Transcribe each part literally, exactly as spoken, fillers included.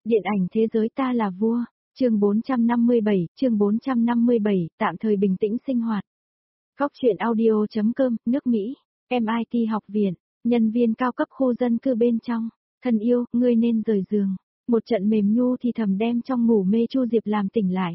Điện ảnh thế giới ta là vua, chương bốn trăm năm mươi bảy, chương bốn trăm năm mươi bảy, tạm thời bình tĩnh sinh hoạt. Góc truyện audio.com, nước Mỹ, em i tê học viện, nhân viên cao cấp khu dân cư bên trong, thân yêu, ngươi nên rời giường. Một trận mềm nhu thì thầm đem trong ngủ mê Chu Diệp làm tỉnh lại.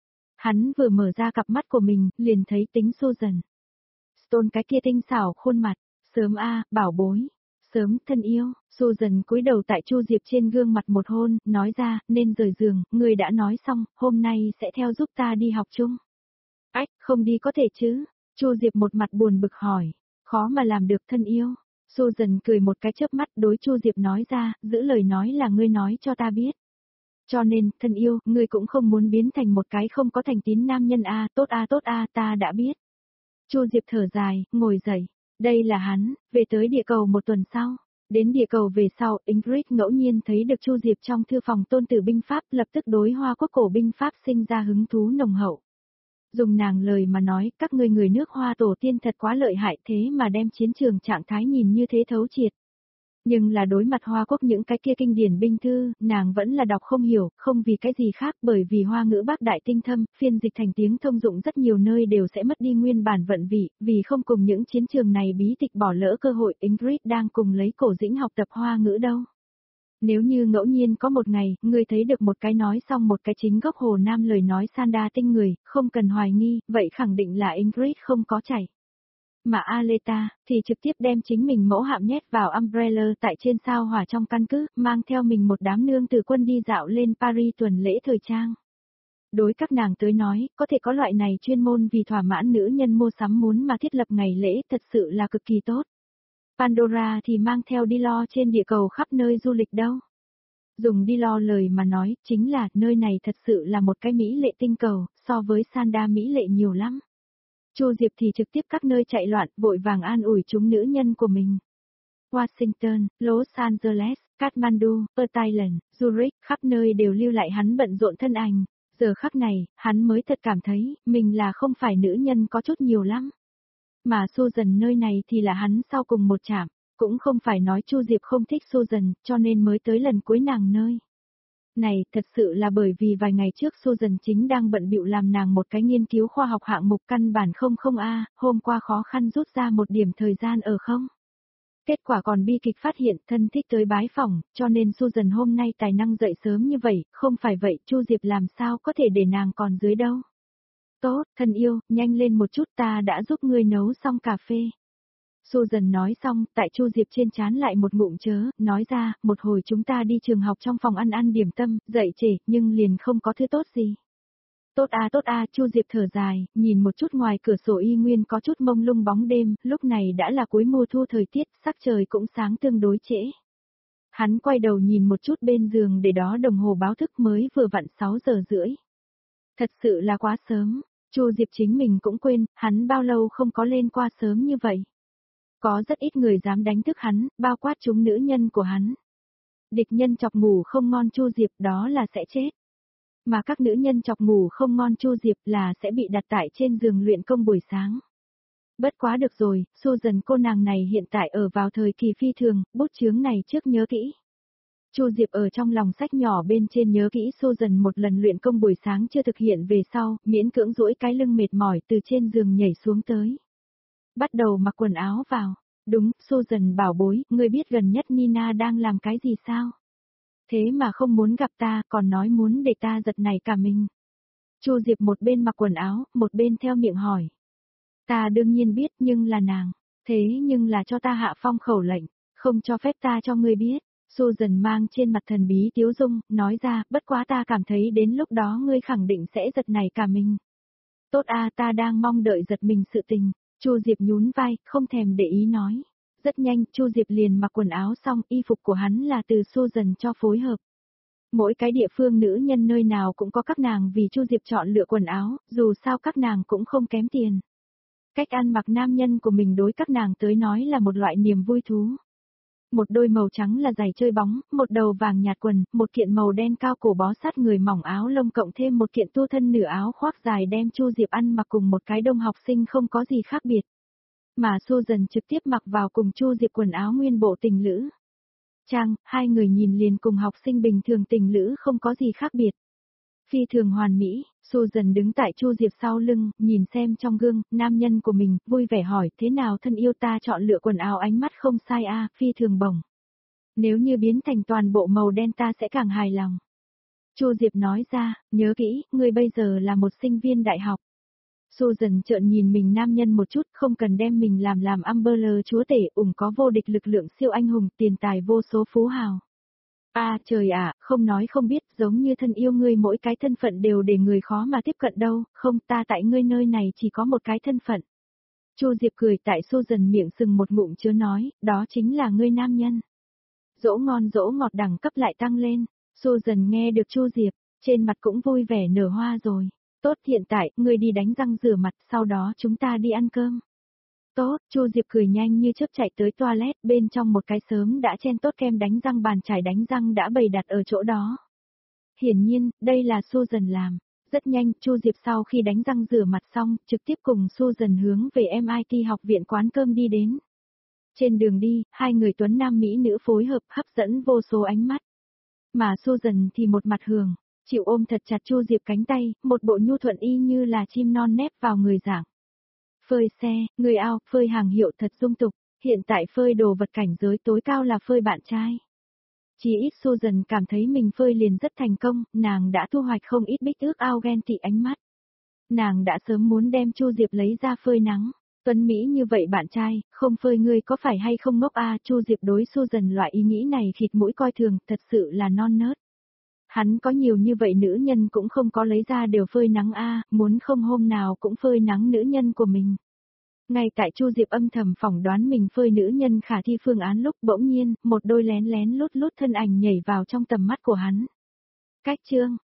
Hắn vừa mở ra cặp mắt của mình, liền thấy tính Susan. Stone cái kia tinh xảo khuôn mặt, sớm a, bảo bối. Sớm, thân yêu, Susan cúi đầu tại Chu Diệp trên gương mặt một hôn, nói ra, nên rời giường, người đã nói xong, hôm nay sẽ theo giúp ta đi học chung. Ách, không đi có thể chứ? Chu Diệp một mặt buồn bực hỏi, khó mà làm được thân yêu. Susan cười một cái chớp mắt đối Chu Diệp nói ra, giữ lời nói là ngươi nói cho ta biết. Cho nên, thân yêu, ngươi cũng không muốn biến thành một cái không có thành tín nam nhân a, tốt a tốt a, ta đã biết. Chu Diệp thở dài, ngồi dậy. Đây là hắn, về tới địa cầu một tuần sau. Đến địa cầu về sau, Ingrid ngẫu nhiên thấy được Chu Diệp trong thư phòng tôn tử binh pháp, lập tức đối Hoa Quốc cổ binh pháp sinh ra hứng thú nồng hậu. Dùng nàng lời mà nói, các ngươi người nước Hoa tổ tiên thật quá lợi hại thế mà đem chiến trường trạng thái nhìn như thế thấu triệt. Nhưng là đối mặt Hoa Quốc những cái kia kinh điển binh thư, nàng vẫn là đọc không hiểu, không vì cái gì khác bởi vì Hoa ngữ bác đại tinh thâm, phiên dịch thành tiếng thông dụng rất nhiều nơi đều sẽ mất đi nguyên bản vận vị, vì không cùng những chiến trường này bí tịch bỏ lỡ cơ hội, Ingrid đang cùng lấy cổ dĩnh học tập Hoa ngữ đâu. Nếu như ngẫu nhiên có một ngày, ngươi thấy được một cái nói xong một cái chính gốc Hồ Nam lời nói Sanda tinh người, không cần hoài nghi, vậy khẳng định là Ingrid không có chảy. Mà Aleta, thì trực tiếp đem chính mình mẫu hạm nhét vào Umbrella tại trên sao hỏa trong căn cứ, mang theo mình một đám nương từ quân đi dạo lên Paris tuần lễ thời trang. Đối các nàng tới nói, có thể có loại này chuyên môn vì thỏa mãn nữ nhân mua sắm muốn mà thiết lập ngày lễ thật sự là cực kỳ tốt. Pandora thì mang theo đi lo trên địa cầu khắp nơi du lịch đâu. Dùng đi lo lời mà nói, chính là nơi này thật sự là một cái mỹ lệ tinh cầu, so với Sanda mỹ lệ nhiều lắm. Chu Diệp thì trực tiếp các nơi chạy loạn, vội vàng an ủi chúng nữ nhân của mình. Washington, Los Angeles, Kathmandu, Thailand, Zurich, khắp nơi đều lưu lại hắn bận rộn thân ảnh. Giờ khắc này, hắn mới thật cảm thấy, mình là không phải nữ nhân có chút nhiều lắm. Mà Susan nơi này thì là hắn sau cùng một chạm, cũng không phải nói Chu Diệp không thích Susan, cho nên mới tới lần cuối nàng nơi. Này, thật sự là bởi vì vài ngày trước Susan chính đang bận bịu làm nàng một cái nghiên cứu khoa học hạng mục căn bản không không a, hôm qua khó khăn rút ra một điểm thời gian ở không. Kết quả còn bi kịch phát hiện thân thích tới bái phỏng, cho nên Susan hôm nay tài năng dậy sớm như vậy, không phải vậy Chu Diệp làm sao có thể để nàng còn dưới đâu. Tốt, thân yêu, nhanh lên một chút ta đã giúp ngươi nấu xong cà phê. Susan nói xong, tại Chu Diệp trên trán lại một ngụm chớ, nói ra, một hồi chúng ta đi trường học trong phòng ăn ăn điểm tâm, dậy trễ, nhưng liền không có thứ tốt gì. Tốt a tốt a, Chu Diệp thở dài, nhìn một chút ngoài cửa sổ y nguyên có chút mông lung bóng đêm, lúc này đã là cuối mùa thu thời tiết, sắc trời cũng sáng tương đối trễ. Hắn quay đầu nhìn một chút bên giường để đó đồng hồ báo thức mới vừa vặn sáu giờ rưỡi. Thật sự là quá sớm, Chu Diệp chính mình cũng quên, hắn bao lâu không có lên qua sớm như vậy. Có rất ít người dám đánh thức hắn, bao quát chúng nữ nhân của hắn. Địch nhân chọc ngủ không ngon Chu Diệp đó là sẽ chết. Mà các nữ nhân chọc ngủ không ngon Chu Diệp là sẽ bị đặt tại trên giường luyện công buổi sáng. Bất quá được rồi, Susan cô nàng này hiện tại ở vào thời kỳ phi thường, bút chướng này trước nhớ kỹ. Chu Diệp ở trong lòng sách nhỏ bên trên nhớ kỹ Susan một lần luyện công buổi sáng chưa thực hiện về sau, miễn cưỡng duỗi cái lưng mệt mỏi từ trên giường nhảy xuống tới. Bắt đầu mặc quần áo vào. Đúng, Susan bảo bối, ngươi biết gần nhất Nina đang làm cái gì sao? Thế mà không muốn gặp ta, còn nói muốn để ta giật nảy cả mình. Chu Diệp một bên mặc quần áo, một bên theo miệng hỏi. Ta đương nhiên biết nhưng là nàng. Thế nhưng là cho ta hạ phong khẩu lệnh, không cho phép ta cho ngươi biết. Susan mang trên mặt thần bí tiếu dung, nói ra, bất quá ta cảm thấy đến lúc đó ngươi khẳng định sẽ giật nảy cả mình. Tốt a, ta đang mong đợi giật mình sự tình. Chu Diệp nhún vai, không thèm để ý nói. Rất nhanh, Chu Diệp liền mặc quần áo xong, y phục của hắn là từ Susan cho phối hợp. Mỗi cái địa phương nữ nhân nơi nào cũng có các nàng vì Chu Diệp chọn lựa quần áo, dù sao các nàng cũng không kém tiền. Cách ăn mặc nam nhân của mình đối các nàng tới nói là một loại niềm vui thú. Một đôi màu trắng là giày chơi bóng, một đầu vàng nhạt quần, một kiện màu đen cao cổ bó sát người mỏng áo lông cộng thêm một kiện tu thân nửa áo khoác dài đem Chu Diệp ăn mặc cùng một cái đông học sinh không có gì khác biệt. Mà Susan trực tiếp mặc vào cùng Chu Diệp quần áo nguyên bộ tình lữ. Trang, hai người nhìn liền cùng học sinh bình thường tình lữ không có gì khác biệt. Phi thường hoàn mỹ, Susan đứng tại Chu Diệp sau lưng, nhìn xem trong gương, nam nhân của mình, vui vẻ hỏi, thế nào thân yêu ta chọn lựa quần áo ánh mắt không sai a, phi thường bổng. Nếu như biến thành toàn bộ màu đen ta sẽ càng hài lòng. Chu Diệp nói ra, nhớ kỹ, ngươi bây giờ là một sinh viên đại học. Susan trợn nhìn mình nam nhân một chút, không cần đem mình làm làm Umbrella chúa tể, ủng có vô địch lực lượng siêu anh hùng, tiền tài vô số phú hào. A à, trời ạ, không nói không biết, giống như thân yêu ngươi mỗi cái thân phận đều để người khó mà tiếp cận đâu, không ta tại ngươi nơi này chỉ có một cái thân phận. Chu Diệp cười tại Susan miệng sừng một ngụm chứa nói, đó chính là ngươi nam nhân. Dỗ ngon dỗ ngọt đẳng cấp lại tăng lên, Susan nghe được Chu Diệp, trên mặt cũng vui vẻ nở hoa rồi. Tốt hiện tại, ngươi đi đánh răng rửa mặt, sau đó chúng ta đi ăn cơm. Tốt, Chu Diệp cười nhanh như chớp chạy tới toilet, bên trong một cái sớm đã chen tốt kem đánh răng bàn chải đánh răng đã bày đặt ở chỗ đó. Hiển nhiên, đây là Susan làm. Rất nhanh, Chu Diệp sau khi đánh răng rửa mặt xong, trực tiếp cùng Susan hướng về em i tê học viện quán cơm đi đến. Trên đường đi, hai người tuấn nam mỹ nữ phối hợp hấp dẫn vô số ánh mắt. Mà Susan thì một mặt hường, chịu ôm thật chặt Chu Diệp cánh tay, một bộ nhu thuận y như là chim non nép vào người dạng. Phơi xe, người ao, phơi hàng hiệu thật dung tục, hiện tại phơi đồ vật cảnh giới tối cao là phơi bạn trai. Chỉ ít Susan cảm thấy mình phơi liền rất thành công, nàng đã thu hoạch không ít bích ước ao ghen tị ánh mắt. Nàng đã sớm muốn đem Chu Diệp lấy ra phơi nắng. Tuấn Mỹ như vậy bạn trai, không phơi ngươi có phải hay không ngốc a? Chu Diệp đối Susan loại ý nghĩ này khịt mũi coi thường, thật sự là non nớt. Hắn có nhiều như vậy nữ nhân cũng không có lấy ra đều phơi nắng a, muốn không hôm nào cũng phơi nắng nữ nhân của mình. Ngay tại Chu Diệp âm thầm phỏng đoán mình phơi nữ nhân khả thi phương án lúc bỗng nhiên, một đôi lén lén lút lút thân ảnh nhảy vào trong tầm mắt của hắn. Cách chương,